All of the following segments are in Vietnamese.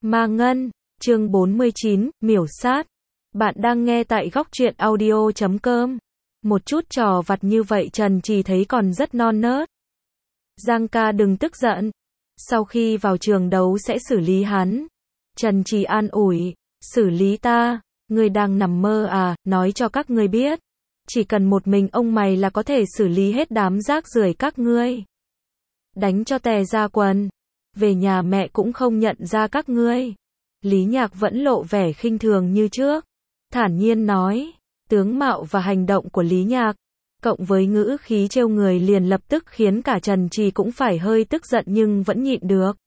Ma Ngân, chương 49, miểu sát. Bạn đang nghe tại góc truyện audio.com. Một chút trò vặt như vậy Trần Trì thấy còn rất non nớt. Giang ca đừng tức giận. Sau khi vào trường đấu sẽ xử lý hắn. Trần Trì an ủi, xử lý ta, ngươi đang nằm mơ à, nói cho các ngươi biết. Chỉ cần một mình ông mày là có thể xử lý hết đám rác rưởi các ngươi. Đánh cho tè ra quần. Về nhà mẹ cũng không nhận ra các ngươi. Lý Nhạc vẫn lộ vẻ khinh thường như trước. Thản nhiên nói, tướng mạo và hành động của Lý Nhạc, cộng với ngữ khí trêu người liền lập tức khiến cả Trần Trì cũng phải hơi tức giận nhưng vẫn nhịn được.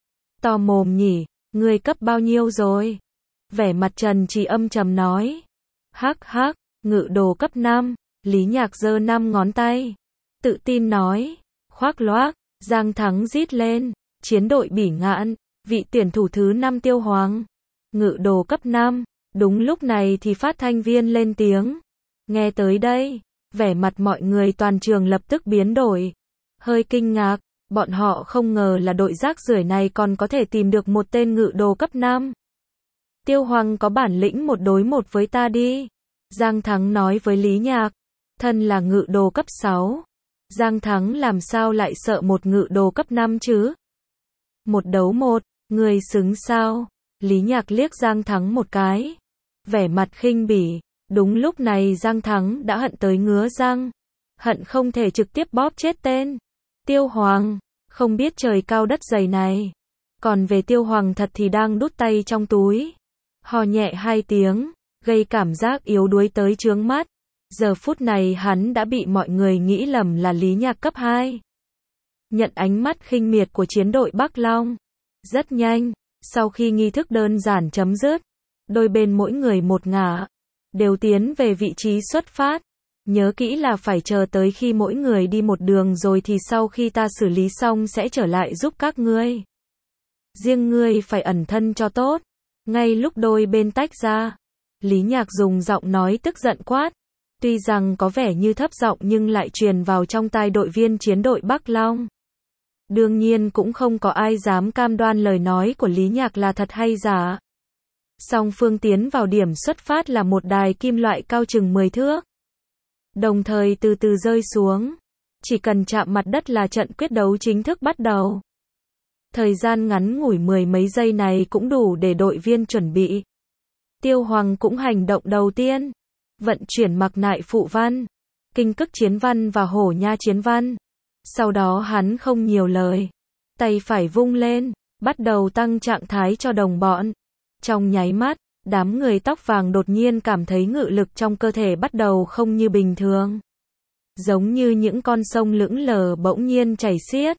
To mồm nhỉ, ngươi cấp bao nhiêu rồi? Vẻ mặt Trần Trì âm trầm nói. Hắc hắc, ngự đồ cấp 5, Lý Nhạc giơ 5 ngón tay. Tự tin nói, khoác loác, Giang Thắng rít lên, chiến đội Bỉ Ngạn, vị tuyển thủ thứ 5 Tiêu Hoàng. Ngự đồ cấp 5, đúng lúc này thì phát thanh viên lên tiếng. Nghe tới đây, vẻ mặt mọi người toàn trường lập tức biến đổi. Hơi kinh ngạc, bọn họ không ngờ là đội rác rưởi này còn có thể tìm được một tên ngự đồ cấp 5. Tiêu Hoàng có bản lĩnh một đối một với ta đi. Giang Thắng nói với Lý Nhạc, thân là ngự đồ cấp 6. Giang Thắng làm sao lại sợ một ngự đồ cấp 5 chứ? Một đấu một, người xứng sao? Lý Nhạc liếc Giang Thắng một cái. Vẻ mặt khinh bỉ, đúng lúc này Giang Thắng đã hận tới ngứa răng. Hận không thể trực tiếp bóp chết tên. Tiêu Hoàng, không biết trời cao đất dày này. Còn về Tiêu Hoàng thật thì đang đút tay trong túi. Hò nhẹ 2 tiếng, gây cảm giác yếu đuối tới chướng mắt. Giờ phút này hắn đã bị mọi người nghĩ lầm là Lý Nhạc cấp 2. Nhận ánh mắt khinh miệt của chiến đội Bắc Long. Rất nhanh, sau khi nghi thức đơn giản chấm dứt, đôi bên mỗi người một ngả, đều tiến về vị trí xuất phát. Nhớ kỹ là phải chờ tới khi mỗi người đi một đường rồi thì sau khi ta xử lý xong sẽ trở lại giúp các ngươi. Riêng ngươi phải ẩn thân cho tốt. Ngay lúc đôi bên tách ra, Lý Nhạc dùng giọng nói tức giận quát. Tuy rằng có vẻ như thấp giọng nhưng lại truyền vào trong tai đội viên chiến đội Bắc Long. Đương nhiên cũng không có ai dám cam đoan lời nói của Lý Nhạc là thật hay giả. Song phương tiến vào điểm xuất phát là một đài kim loại cao chừng 10 thước. Đồng thời từ từ rơi xuống. Chỉ cần chạm mặt đất là trận quyết đấu chính thức bắt đầu. Thời gian ngắn ngủi 10 mấy giây này cũng đủ để đội viên chuẩn bị. Tiêu Hoàng cũng hành động đầu tiên. Vận chuyển mặc nại phụ văn, kinh cức chiến văn và hổ nha chiến văn. Sau đó hắn không nhiều lời. Tay phải vung lên, bắt đầu tăng trạng thái cho đồng bọn. Trong nháy mắt, đám người tóc vàng đột nhiên cảm thấy ngự lực trong cơ thể bắt đầu không như bình thường. Giống như những con sông lững lờ bỗng nhiên chảy xiết.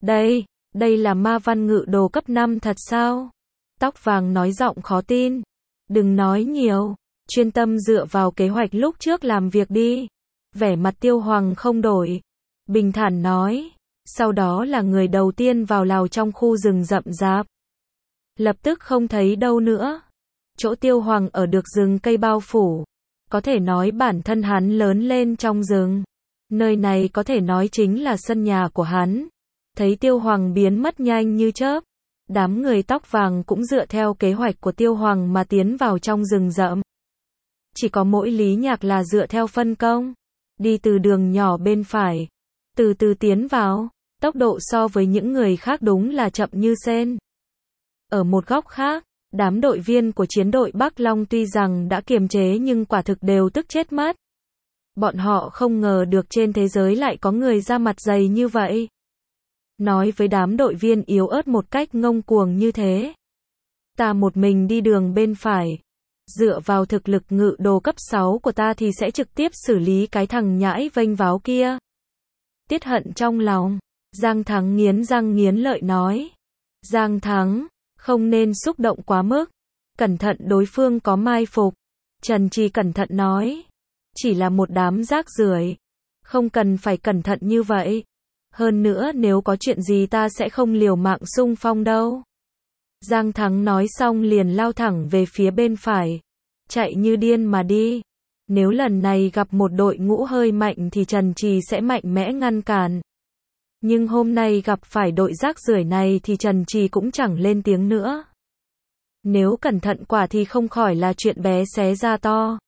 Đây là ma văn ngự đồ cấp 5 thật sao? Tóc vàng nói giọng khó tin. Đừng nói nhiều. Chuyên tâm dựa vào kế hoạch lúc trước làm việc đi. Vẻ mặt Tiêu Hoàng không đổi. Bình thản nói. Sau đó là người đầu tiên vào lào trong khu rừng rậm rạp. Lập tức không thấy đâu nữa. Chỗ Tiêu Hoàng ở được rừng cây bao phủ. Có thể nói bản thân hắn lớn lên trong rừng. Nơi này có thể nói chính là sân nhà của hắn. Thấy Tiêu Hoàng biến mất nhanh như chớp. Đám người tóc vàng cũng dựa theo kế hoạch của Tiêu Hoàng mà tiến vào trong rừng rậm. Chỉ có mỗi Lý Nhạc là dựa theo phân công. Đi từ đường nhỏ bên phải. Từ từ tiến vào. Tốc độ so với những người khác đúng là chậm như sên. Ở một góc khác, đám đội viên của chiến đội Bắc Long tuy rằng đã kiềm chế nhưng quả thực đều tức chết mất. Bọn họ không ngờ được trên thế giới lại có người ra mặt dày như vậy. Nói với đám đội viên yếu ớt một cách ngông cuồng như thế. Ta một mình đi đường bên phải. Dựa vào thực lực ngự đồ cấp 6 của ta thì sẽ trực tiếp xử lý cái thằng nhãi vênh váo kia. Tiết hận trong lòng. Giang Thắng nghiến răng nghiến lợi nói. Giang Thắng, không nên xúc động quá mức. Cẩn thận đối phương có mai phục. Trần Trì cẩn thận nói. Chỉ là một đám rác rưởi. Không cần phải cẩn thận như vậy. Hơn nữa nếu có chuyện gì ta sẽ không liều mạng xung phong đâu. Giang Thắng nói xong liền lao thẳng về phía bên phải. Chạy như điên mà đi. Nếu lần này gặp một đội ngũ hơi mạnh thì Trần Trì sẽ mạnh mẽ ngăn cản. Nhưng hôm nay gặp phải đội rác rưởi này thì Trần Trì cũng chẳng lên tiếng nữa. Nếu cẩn thận quả thì không khỏi là chuyện bé xé ra to.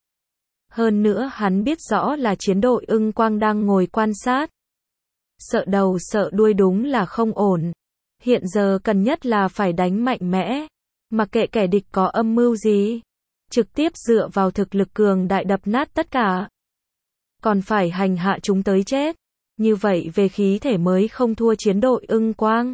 Hơn nữa hắn biết rõ là chiến đội Ưng Quang đang ngồi quan sát. Sợ đầu sợ đuôi đúng là không ổn. Hiện giờ cần nhất là phải đánh mạnh mẽ. Mặc kệ kẻ địch có âm mưu gì. Trực tiếp dựa vào thực lực cường đại đập nát tất cả. Còn phải hành hạ chúng tới chết. Như vậy về khí thể mới không thua chiến đội Ưng Quang.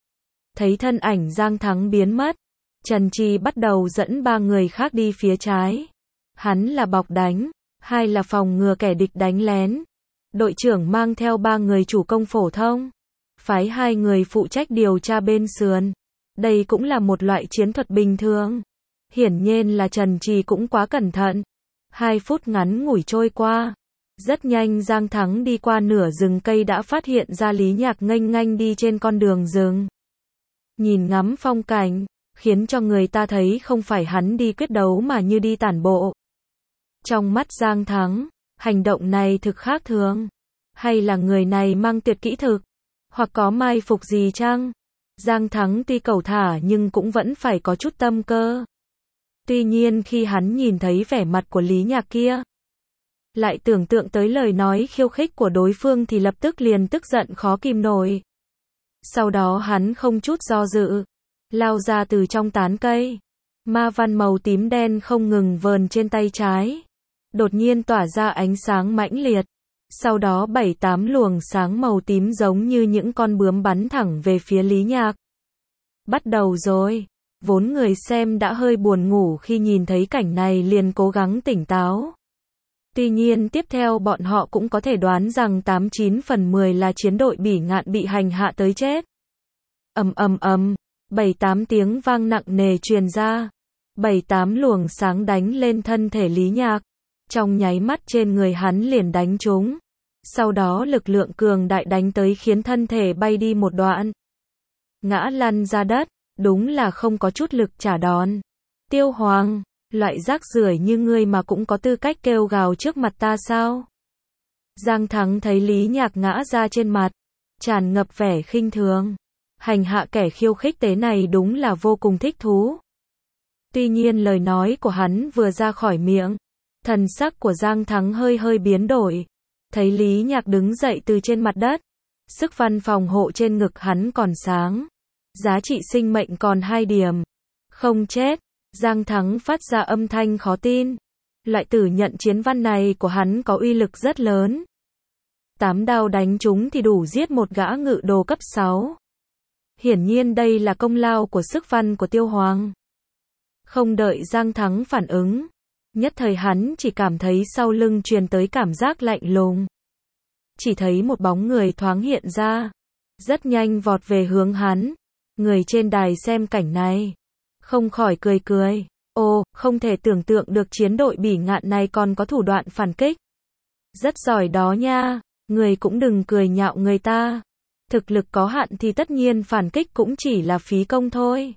Thấy thân ảnh Giang Thắng biến mất. Trần Trì bắt đầu dẫn 3 người khác đi phía trái. Hắn là bọc đánh, 2 là phòng ngừa kẻ địch đánh lén. Đội trưởng mang theo 3 người chủ công phổ thông. Phái 2 người phụ trách điều tra bên sườn. Đây cũng là một loại chiến thuật bình thường. Hiển nhiên là Trần Trì cũng quá cẩn thận. 2 phút ngắn ngủi trôi qua. Rất nhanh Giang Thắng đi qua nửa rừng cây đã phát hiện ra Lý Nhạc nghênh ngang đi trên con đường rừng. Nhìn ngắm phong cảnh, khiến cho người ta thấy không phải hắn đi quyết đấu mà như đi tản bộ. Trong mắt Giang Thắng, hành động này thực khác thường. Hay là người này mang tuyệt kỹ thực? Hoặc có mai phục gì chăng? Giang Thắng tuy cẩu thả nhưng cũng vẫn phải có chút tâm cơ. Tuy nhiên khi hắn nhìn thấy vẻ mặt của Lý Nhạc kia, lại tưởng tượng tới lời nói khiêu khích của đối phương thì lập tức liền tức giận khó kìm nổi. Sau đó hắn không chút do dự, lao ra từ trong tán cây. Ma văn màu tím đen không ngừng vờn trên tay trái. Đột nhiên tỏa ra ánh sáng mãnh liệt. Sau đó 7-8 luồng sáng màu tím giống như những con bướm bắn thẳng về phía Lý Nhạc. Bắt đầu rồi. Vốn người xem đã hơi buồn ngủ khi nhìn thấy cảnh này liền cố gắng tỉnh táo. Tuy nhiên tiếp theo bọn họ cũng có thể đoán rằng 89 phần 10 là chiến đội Bỉ Ngạn bị hành hạ tới chết. Ầm ầm ầm, 7-8 tiếng vang nặng nề truyền ra. 7-8 luồng sáng đánh lên thân thể Lý Nhạc. Trong nháy mắt trên người hắn liền đánh trúng. Sau đó lực lượng cường đại đánh tới khiến thân thể bay đi một đoạn. Ngã lăn ra đất, đúng là không có chút lực trả đòn. Tiêu Hoàng, loại rác rưởi như ngươi mà cũng có tư cách kêu gào trước mặt ta sao? Giang Thắng thấy Lý Nhạc ngã ra trên mặt, tràn ngập vẻ khinh thường. Hành hạ kẻ khiêu khích tế này đúng là vô cùng thích thú. Tuy nhiên lời nói của hắn vừa ra khỏi miệng, thần sắc của Giang Thắng hơi biến đổi. Thấy Lý Nhạc đứng dậy từ trên mặt đất, sức văn phòng hộ trên ngực hắn còn sáng. Giá trị sinh mệnh còn 2 điểm. Không chết. Giang Thắng phát ra âm thanh khó tin. Loại tử nhận chiến văn này của hắn có uy lực rất lớn. 8 đao đánh chúng thì đủ giết một gã ngự đồ cấp 6. Hiển nhiên đây là công lao của sức văn của Tiêu Hoàng. Không đợi Giang Thắng phản ứng, nhất thời hắn chỉ cảm thấy sau lưng truyền tới cảm giác lạnh lùng. Chỉ thấy một bóng người thoáng hiện ra, rất nhanh vọt về hướng hắn. Người trên đài xem cảnh này, không khỏi cười. Ồ, không thể tưởng tượng được chiến đội Bỉ Ngạn này còn có thủ đoạn phản kích. Rất giỏi đó nha, người cũng đừng cười nhạo người ta. Thực lực có hạn thì tất nhiên phản kích cũng chỉ là phí công thôi.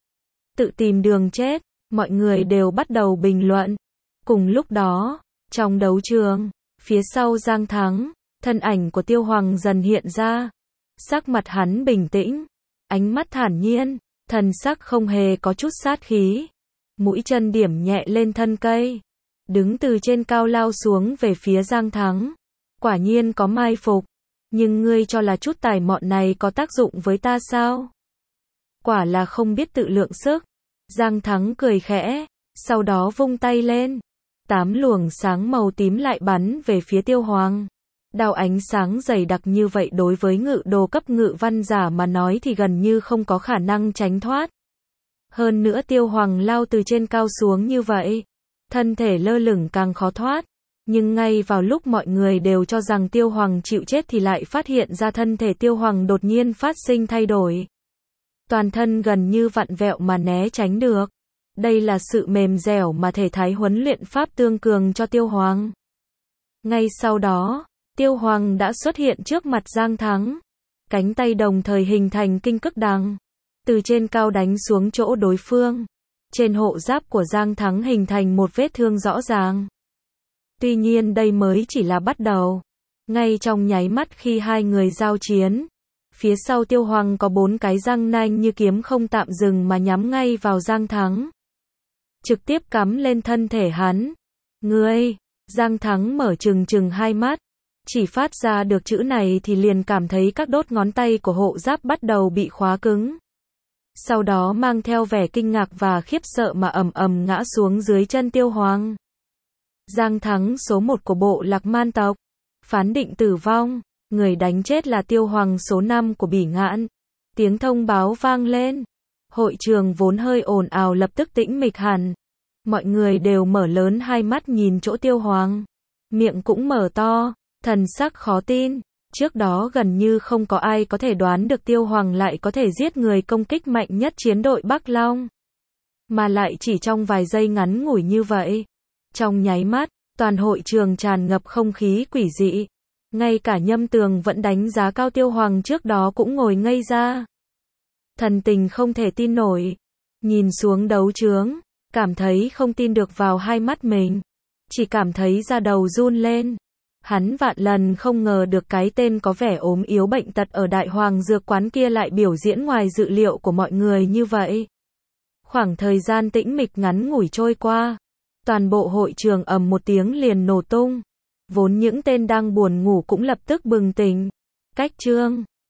Tự tìm đường chết, mọi người đều bắt đầu bình luận. Cùng lúc đó, trong đấu trường, phía sau Giang Thắng, thân ảnh của Tiêu Hoàng dần hiện ra. Sắc mặt hắn bình tĩnh, ánh mắt thản nhiên, thần sắc không hề có chút sát khí. Mũi chân điểm nhẹ lên thân cây, đứng từ trên cao lao xuống về phía Giang Thắng. Quả nhiên có mai phục, nhưng ngươi cho là chút tài mọn này có tác dụng với ta sao? Quả là không biết tự lượng sức. Giang Thắng cười khẽ, sau đó vung tay lên. 8 luồng sáng màu tím lại bắn về phía Tiêu Hoàng. Đao ánh sáng dày đặc như vậy đối với ngự đồ cấp ngự văn giả mà nói thì gần như không có khả năng tránh thoát. Hơn nữa Tiêu Hoàng lao từ trên cao xuống như vậy, thân thể lơ lửng càng khó thoát. Nhưng ngay vào lúc mọi người đều cho rằng Tiêu Hoàng chịu chết thì lại phát hiện ra thân thể Tiêu Hoàng đột nhiên phát sinh thay đổi. Toàn thân gần như vặn vẹo mà né tránh được. Đây là sự mềm dẻo mà thể thái huấn luyện pháp tương cường cho Tiêu Hoàng. Ngay sau đó, Tiêu Hoàng đã xuất hiện trước mặt Giang Thắng. Cánh tay đồng thời hình thành kinh cức đằng, từ trên cao đánh xuống chỗ đối phương. Trên hộ giáp của Giang Thắng hình thành một vết thương rõ ràng. Tuy nhiên đây mới chỉ là bắt đầu. Ngay trong nháy mắt khi hai người giao chiến, phía sau Tiêu Hoàng có 4 cái răng nanh như kiếm không tạm dừng mà nhắm ngay vào Giang Thắng. trực tiếp cắm lên thân thể hắn. Ngươi, Giang Thắng mở trừng hai mắt, chỉ phát ra được chữ này thì liền cảm thấy các đốt ngón tay của hộ giáp bắt đầu bị khóa cứng. Sau đó mang theo vẻ kinh ngạc và khiếp sợ mà ầm ngã xuống dưới chân Tiêu Hoàng. Giang Thắng số 1 của bộ Lạc Man tộc, phán định tử vong, người đánh chết là Tiêu Hoàng số 5 của Bỉ Ngạn. Tiếng thông báo vang lên. Hội trường vốn hơi ồn ào lập tức tĩnh mịch hẳn. Mọi người đều mở lớn hai mắt nhìn chỗ Tiêu Hoàng. Miệng cũng mở to, thần sắc khó tin. Trước đó gần như không có ai có thể đoán được Tiêu Hoàng lại có thể giết người công kích mạnh nhất chiến đội Bắc Long. Mà lại chỉ trong vài giây ngắn ngủi như vậy. Trong nháy mắt, toàn hội trường tràn ngập không khí quỷ dị. Ngay cả Nhâm Tường vẫn đánh giá cao Tiêu Hoàng trước đó cũng ngồi ngây ra. Thần tình không thể tin nổi. Nhìn xuống đấu trướng, cảm thấy không tin được vào hai mắt mình. Chỉ cảm thấy da đầu run lên. Hắn vạn lần không ngờ được cái tên có vẻ ốm yếu bệnh tật ở Đại Hoàng Dược Quán kia lại biểu diễn ngoài dự liệu của mọi người như vậy. Khoảng thời gian tĩnh mịch ngắn ngủi trôi qua, toàn bộ hội trường ầm một tiếng liền nổ tung. Vốn những tên đang buồn ngủ cũng lập tức bừng tỉnh. Cách chương